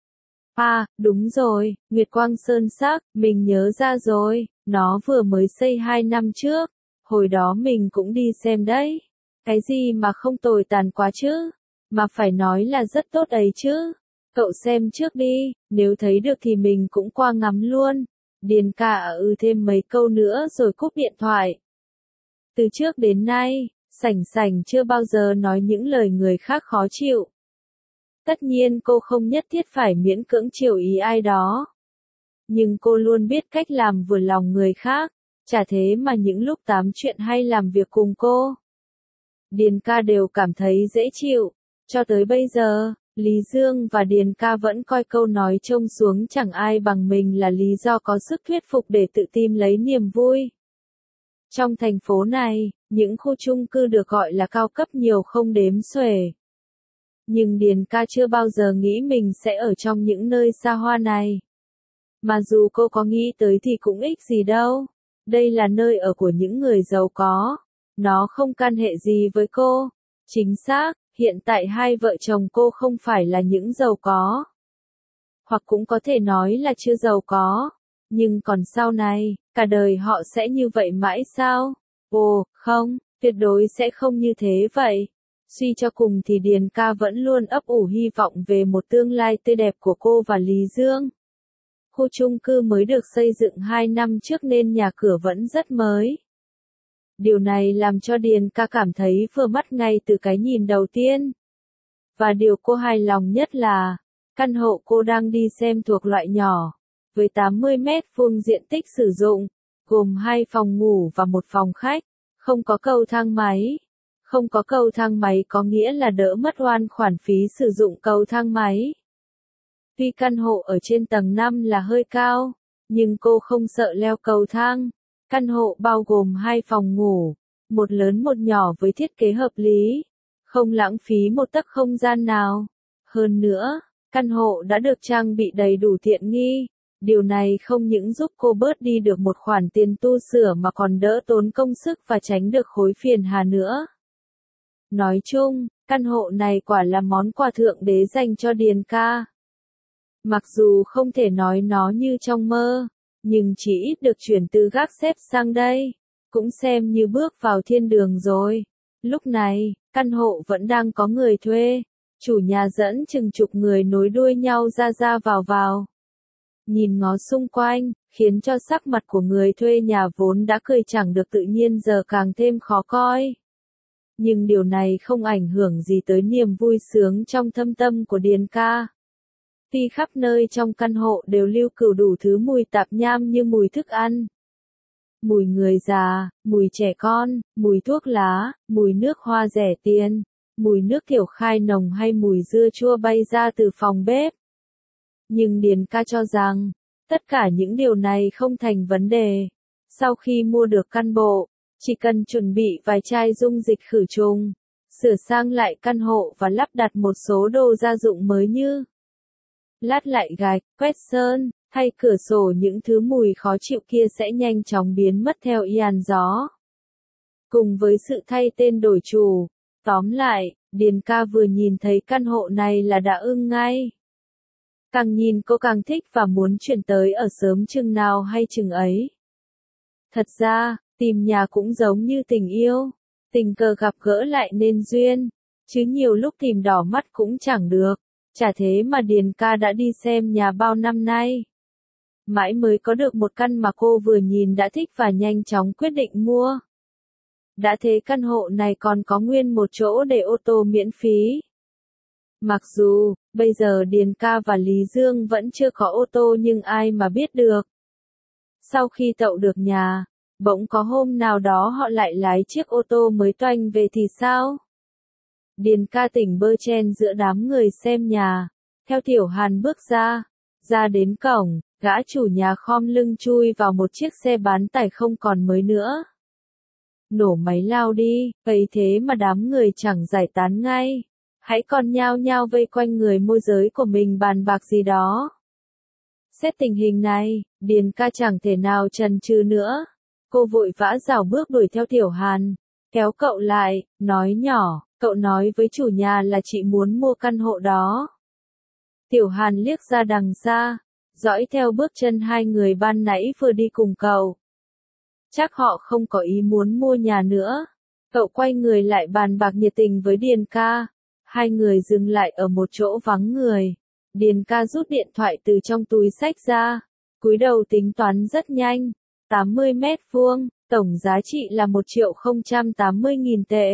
S1: À, đúng rồi, Nguyệt Quang Sơn Sắc, mình nhớ ra rồi, nó vừa mới xây hai năm trước. Hồi đó mình cũng đi xem đấy. Cái gì mà không tồi tàn quá chứ, mà phải nói là rất tốt ấy chứ. Cậu xem trước đi, nếu thấy được thì mình cũng qua ngắm luôn. Điền ca ư thêm mấy câu nữa rồi cúp điện thoại. Từ trước đến nay, Sảnh Sảnh chưa bao giờ nói những lời người khác khó chịu. Tất nhiên cô không nhất thiết phải miễn cưỡng chiều ý ai đó. Nhưng cô luôn biết cách làm vừa lòng người khác, chả thế mà những lúc tám chuyện hay làm việc cùng cô, Điền ca đều cảm thấy dễ chịu. Cho tới bây giờ, Lý Dương và Điền ca vẫn coi câu nói trông xuống chẳng ai bằng mình là lý do có sức thuyết phục để tự tìm lấy niềm vui. Trong thành phố này, những khu chung cư được gọi là cao cấp nhiều không đếm xuể. Nhưng Điền ca chưa bao giờ nghĩ mình sẽ ở trong những nơi xa hoa này. Mà dù cô có nghĩ tới thì cũng ích gì đâu. Đây là nơi ở của những người giàu có. Nó không can hệ gì với cô. Chính xác, hiện tại hai vợ chồng cô không phải là những giàu có. Hoặc cũng có thể nói là chưa giàu có. Nhưng còn sau này, cả đời họ sẽ như vậy mãi sao? Ồ, không, tuyệt đối sẽ không như thế vậy. Suy cho cùng thì Điền ca vẫn luôn ấp ủ hy vọng về một tương lai tươi đẹp của cô và Lý Dương. Khu chung cư mới được xây dựng hai năm trước nên nhà cửa vẫn rất mới. Điều này làm cho Điền ca cảm thấy vừa mắt ngay từ cái nhìn đầu tiên. Và điều cô hài lòng nhất là, căn hộ cô đang đi xem thuộc loại nhỏ, với tám mươi mét vuông diện tích sử dụng, gồm hai phòng ngủ và một phòng khách, không có cầu thang máy. Không có cầu thang máy có nghĩa là đỡ mất oan khoản phí sử dụng cầu thang máy. Tuy căn hộ ở trên tầng năm là hơi cao, nhưng cô không sợ leo cầu thang. Căn hộ bao gồm hai phòng ngủ, một lớn một nhỏ với thiết kế hợp lý, không lãng phí một tấc không gian nào. Hơn nữa, căn hộ đã được trang bị đầy đủ tiện nghi. Điều này không những giúp cô bớt đi được một khoản tiền tu sửa mà còn đỡ tốn công sức và tránh được khối phiền hà nữa. Nói chung, căn hộ này quả là món quà thượng đế dành cho Điền ca. Mặc dù không thể nói nó như trong mơ, nhưng chỉ ít được chuyển từ gác xếp sang đây, cũng xem như bước vào thiên đường rồi. Lúc này, căn hộ vẫn đang có người thuê, chủ nhà dẫn chừng chục người nối đuôi nhau ra ra vào vào. Nhìn ngó xung quanh, khiến cho sắc mặt của người thuê nhà vốn đã cười chẳng được tự nhiên giờ càng thêm khó coi. Nhưng điều này không ảnh hưởng gì tới niềm vui sướng trong thâm tâm của Điền ca. Tuy khắp nơi trong căn hộ đều lưu cữu đủ thứ mùi tạp nham như mùi thức ăn, mùi người già, mùi trẻ con, mùi thuốc lá, mùi nước hoa rẻ tiền, mùi nước tiểu khai nồng hay mùi dưa chua bay ra từ phòng bếp. Nhưng Điền ca cho rằng, tất cả những điều này không thành vấn đề. Sau khi mua được căn hộ, chỉ cần chuẩn bị vài chai dung dịch khử trùng, sửa sang lại căn hộ và lắp đặt một số đồ gia dụng mới như lát lại gạch, quét sơn, thay cửa sổ, những thứ mùi khó chịu kia sẽ nhanh chóng biến mất theo làn gió. Cùng với sự thay tên đổi chủ, tóm lại, Điền ca vừa nhìn thấy căn hộ này là đã ưng ngay. Càng nhìn cô càng thích và muốn chuyển tới ở sớm chừng nào hay chừng ấy. Thật ra, tìm nhà cũng giống như tình yêu, tình cờ gặp gỡ lại nên duyên, chứ nhiều lúc tìm đỏ mắt cũng chẳng được. Chả thế mà Điền ca đã đi xem nhà bao năm nay. Mãi mới có được một căn mà cô vừa nhìn đã thích và nhanh chóng quyết định mua. Đã thế căn hộ này còn có nguyên một chỗ để ô tô miễn phí. Mặc dù, bây giờ Điền ca và Lý Dương vẫn chưa có ô tô nhưng ai mà biết được. Sau khi tậu được nhà, bỗng có hôm nào đó họ lại lái chiếc ô tô mới toanh về thì sao? Điền ca tỉnh bơ chen giữa đám người xem nhà, theo Tiểu Hàn bước ra, Ra đến cổng, gã chủ nhà khom lưng chui vào một chiếc xe bán tải không còn mới nữa. Nổ máy lao đi, ấy thế mà đám người chẳng giải tán ngay. Hãy còn nhao nhao vây quanh người môi giới của mình bàn bạc gì đó. Xét tình hình này, Điền ca chẳng thể nào chần chừ nữa. Cô vội vã rảo bước đuổi theo Tiểu Hàn, kéo cậu lại, nói nhỏ, cậu nói với chủ nhà là chị muốn mua căn hộ đó. Tiểu Hàn liếc ra đằng xa, dõi theo bước chân hai người ban nãy vừa đi cùng cậu. Chắc họ không có ý muốn mua nhà nữa. Cậu quay người lại bàn bạc nhiệt tình với Điền ca. Hai người dừng lại ở một chỗ vắng người. Điền ca rút điện thoại từ trong túi xách ra, cúi đầu tính toán rất nhanh. tám mươi mét vuông, tổng giá trị là một triệu không trăm tám mươi nghìn tệ.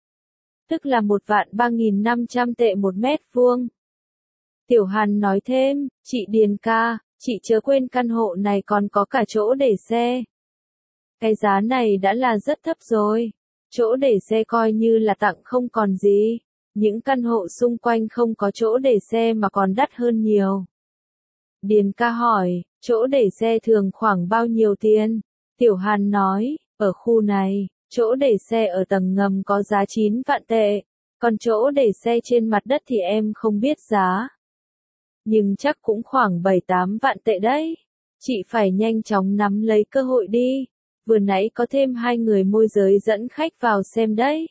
S1: Tức là một vạn ba nghìn năm trăm tệ một mét vuông. Tiểu Hàn nói thêm, chị Điền ca, chị chớ quên căn hộ này còn có cả chỗ để xe. Cái giá này đã là rất thấp rồi. Chỗ để xe coi như là tặng không còn gì. Những căn hộ xung quanh không có chỗ để xe mà còn đắt hơn nhiều. Điền ca hỏi, chỗ để xe thường khoảng bao nhiêu tiền? Tiểu Hàn nói, ở khu này, chỗ để xe ở tầng ngầm có giá chín vạn tệ. Còn chỗ để xe trên mặt đất thì em không biết giá. Nhưng chắc cũng khoảng bảy tám vạn tệ đấy. Chị phải nhanh chóng nắm lấy cơ hội đi. Vừa nãy có thêm hai người môi giới dẫn khách vào xem đấy.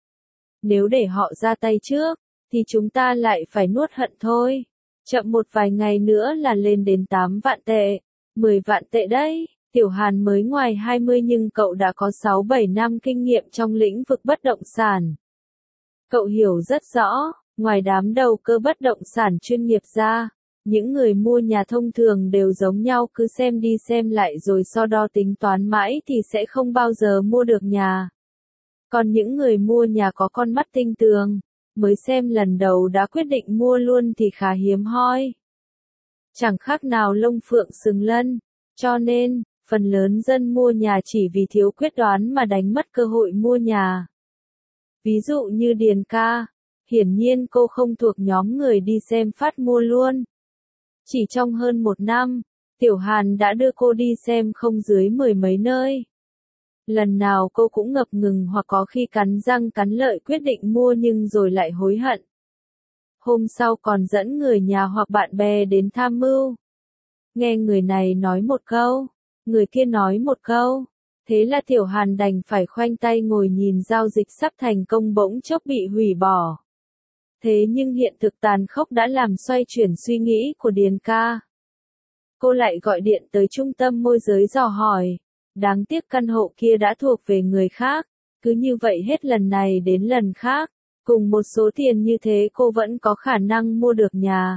S1: Nếu để họ ra tay trước, thì chúng ta lại phải nuốt hận thôi. Chậm một vài ngày nữa là lên đến tám vạn tệ, mười vạn tệ đấy. Tiểu Hàn mới ngoài hai mươi nhưng cậu đã có sáu bảy năm kinh nghiệm trong lĩnh vực bất động sản. Cậu hiểu rất rõ, ngoài đám đầu cơ bất động sản chuyên nghiệp ra, những người mua nhà thông thường đều giống nhau, cứ xem đi xem lại rồi so đo tính toán mãi thì sẽ không bao giờ mua được nhà. Còn những người mua nhà có con mắt tinh tường, mới xem lần đầu đã quyết định mua luôn thì khá hiếm hoi. Chẳng khác nào lông phượng sừng lân, cho nên, phần lớn dân mua nhà chỉ vì thiếu quyết đoán mà đánh mất cơ hội mua nhà. Ví dụ như Điền ca, hiển nhiên cô không thuộc nhóm người đi xem phát mua luôn. Chỉ trong hơn một năm, Tiểu Hàn đã đưa cô đi xem không dưới mười mấy nơi. Lần nào cô cũng ngập ngừng hoặc có khi cắn răng cắn lợi quyết định mua nhưng rồi lại hối hận. Hôm sau còn dẫn người nhà hoặc bạn bè đến tham mưu. Nghe người này nói một câu, người kia nói một câu. Thế là Tiểu Hàn đành phải khoanh tay ngồi nhìn giao dịch sắp thành công bỗng chốc bị hủy bỏ. Thế nhưng hiện thực tàn khốc đã làm xoay chuyển suy nghĩ của Điền ca. Cô lại gọi điện tới trung tâm môi giới dò hỏi. Đáng tiếc căn hộ kia đã thuộc về người khác. Cứ như vậy hết lần này đến lần khác. Cùng một số tiền như thế cô vẫn có khả năng mua được nhà.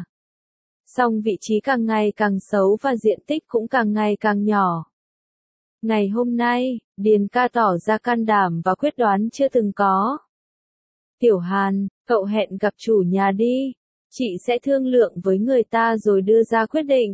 S1: Song vị trí càng ngày càng xấu và diện tích cũng càng ngày càng nhỏ. Ngày hôm nay, Điền ca tỏ ra can đảm và quyết đoán chưa từng có. Tiểu Hàn, cậu hẹn gặp chủ nhà đi. Chị sẽ thương lượng với người ta rồi đưa ra quyết định.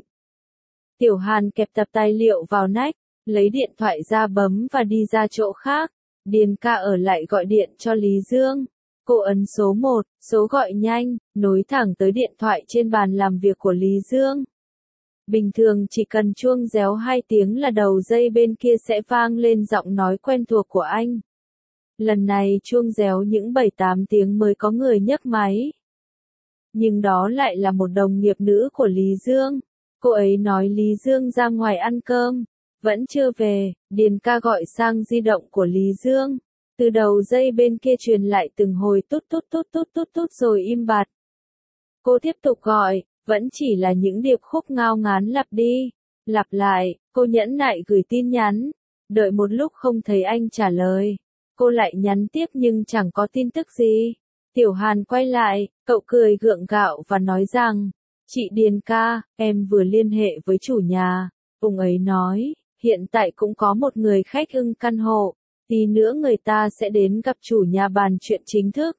S1: Tiểu Hàn kẹp tập tài liệu vào nách, lấy điện thoại ra bấm và đi ra chỗ khác. Điền ca ở lại gọi điện cho Lý Dương. Cô ấn số một, số gọi nhanh, nối thẳng tới điện thoại trên bàn làm việc của Lý Dương. Bình thường chỉ cần chuông réo hai tiếng là đầu dây bên kia sẽ vang lên giọng nói quen thuộc của anh. Lần này chuông réo những bảy tám tiếng mới có người nhấc máy. Nhưng đó lại là một đồng nghiệp nữ của Lý Dương. Cô ấy nói Lý Dương ra ngoài ăn cơm, vẫn chưa về. Điền ca gọi sang di động của Lý Dương. Từ đầu dây bên kia truyền lại từng hồi tút tút tút tút tút tút rồi im bặt. Cô tiếp tục gọi, vẫn chỉ là những điệp khúc ngao ngán lặp đi, lặp lại. Cô nhẫn nại gửi tin nhắn, đợi một lúc không thấy anh trả lời. Cô lại nhắn tiếp nhưng chẳng có tin tức gì. Tiểu Hàn quay lại, cậu cười gượng gạo và nói rằng, chị Điền ca, em vừa liên hệ với chủ nhà. Ông ấy nói, hiện tại cũng có một người khách ưng căn hộ. Tí nữa người ta sẽ đến gặp chủ nhà bàn chuyện chính thức.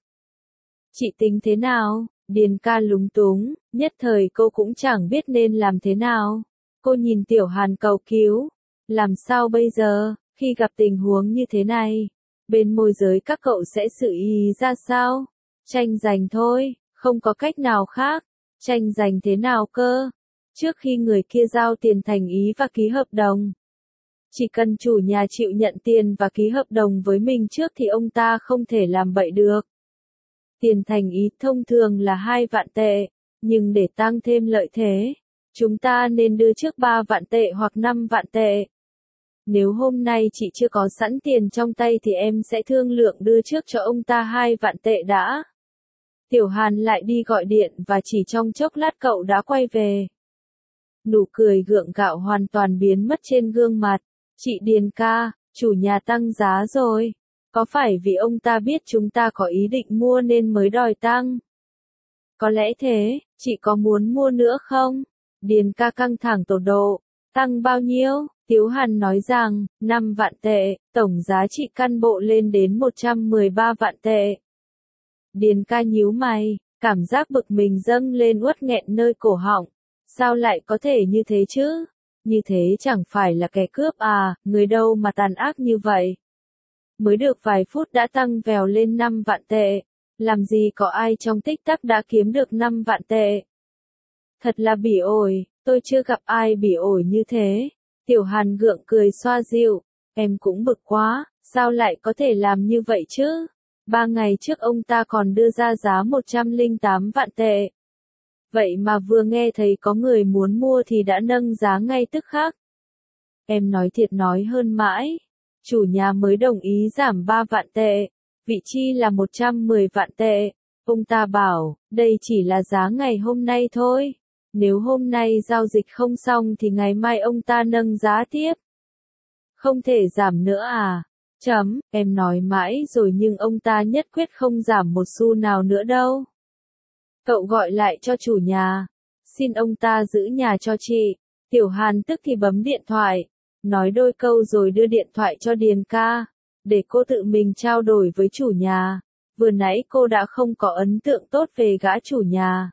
S1: Chị tính thế nào? Điền ca lúng túng, nhất thời cô cũng chẳng biết nên làm thế nào. Cô nhìn Tiểu Hàn cầu cứu. Làm sao bây giờ, khi gặp tình huống như thế này? Bên môi giới các cậu sẽ xử ý ra sao? Tranh giành thôi, không có cách nào khác. Tranh giành thế nào cơ? trước khi người kia giao tiền thành ý và ký hợp đồng. Chỉ cần chủ nhà chịu nhận tiền và ký hợp đồng với mình trước thì ông ta không thể làm bậy được. Tiền thành ý thông thường là hai vạn tệ, nhưng để tăng thêm lợi thế, chúng ta nên đưa trước ba vạn tệ hoặc năm vạn tệ. Nếu hôm nay chị chưa có sẵn tiền trong tay thì em sẽ thương lượng đưa trước cho ông ta hai vạn tệ đã. Tiểu Hàn lại đi gọi điện và chỉ trong chốc lát cậu đã quay về. Nụ cười gượng gạo hoàn toàn biến mất trên gương mặt. Chị Điền ca, chủ nhà tăng giá rồi. Có phải vì ông ta biết chúng ta có ý định mua nên mới đòi tăng? Có lẽ thế, chị có muốn mua nữa không? Điền ca căng thẳng tột độ. Tăng bao nhiêu? Tiếu Hàn nói rằng, năm vạn tệ, tổng giá trị căn bộ lên đến một trăm mười ba vạn tệ. Điền ca nhíu mày, cảm giác bực mình dâng lên uất nghẹn nơi cổ họng. Sao lại có thể như thế chứ? Như thế chẳng phải là kẻ cướp à, người đâu mà tàn ác như vậy. Mới được vài phút đã tăng vèo lên năm vạn tệ. Làm gì có ai trong tích tắc đã kiếm được năm vạn tệ. Thật là bỉ ổi, tôi chưa gặp ai bỉ ổi như thế. Tiểu Hàn gượng cười xoa dịu, em cũng bực quá, sao lại có thể làm như vậy chứ? Ba ngày trước ông ta còn đưa ra giá một trăm lẻ tám vạn tệ. Vậy mà vừa nghe thấy có người muốn mua thì đã nâng giá ngay tức khắc. Em nói thiệt nói hơn mãi. Chủ nhà mới đồng ý giảm ba vạn tệ. Vị chi là một trăm mười vạn tệ. Ông ta bảo, đây chỉ là giá ngày hôm nay thôi. Nếu hôm nay giao dịch không xong thì ngày mai ông ta nâng giá tiếp. Không thể giảm nữa à? Chấm, em nói mãi rồi nhưng ông ta nhất quyết không giảm một xu nào nữa đâu. Cậu gọi lại cho chủ nhà. Xin ông ta giữ nhà cho chị. Tiểu Hàn tức thì bấm điện thoại. Nói đôi câu rồi đưa điện thoại cho Điền ca. Để cô tự mình trao đổi với chủ nhà. Vừa nãy cô đã không có ấn tượng tốt về gã chủ nhà.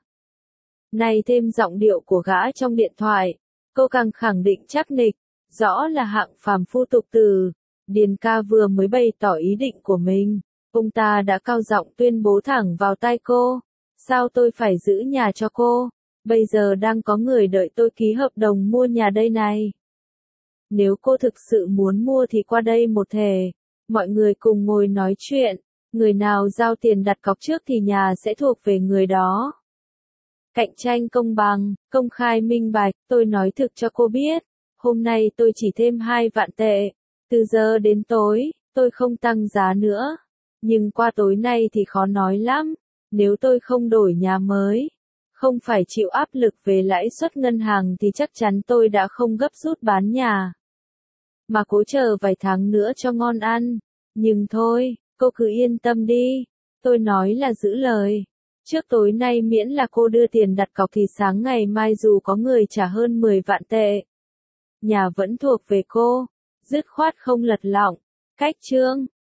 S1: Nay thêm giọng điệu của gã trong điện thoại. Cô càng khẳng định chắc nịch. Rõ là hạng phàm phu tục từ. Điền ca vừa mới bày tỏ ý định của mình. Ông ta đã cao giọng tuyên bố thẳng vào tai cô. Sao tôi phải giữ nhà cho cô? Bây giờ đang có người đợi tôi ký hợp đồng mua nhà đây này. Nếu cô thực sự muốn mua thì qua đây một thể. Mọi người cùng ngồi nói chuyện. Người nào giao tiền đặt cọc trước thì nhà sẽ thuộc về người đó. Cạnh tranh công bằng, công khai minh bạch, tôi nói thực cho cô biết. Hôm nay tôi chỉ thêm hai vạn tệ. Từ giờ đến tối, tôi không tăng giá nữa. Nhưng qua tối nay thì khó nói lắm. Nếu tôi không đổi nhà mới, không phải chịu áp lực về lãi suất ngân hàng thì chắc chắn tôi đã không gấp rút bán nhà. Mà cố chờ vài tháng nữa cho ngon ăn. Nhưng thôi, cô cứ yên tâm đi. Tôi nói là giữ lời. Trước tối nay miễn là cô đưa tiền đặt cọc thì sáng ngày mai dù có người trả hơn mười vạn tệ. Nhà vẫn thuộc về cô. Dứt khoát không lật lọng. Cách chương.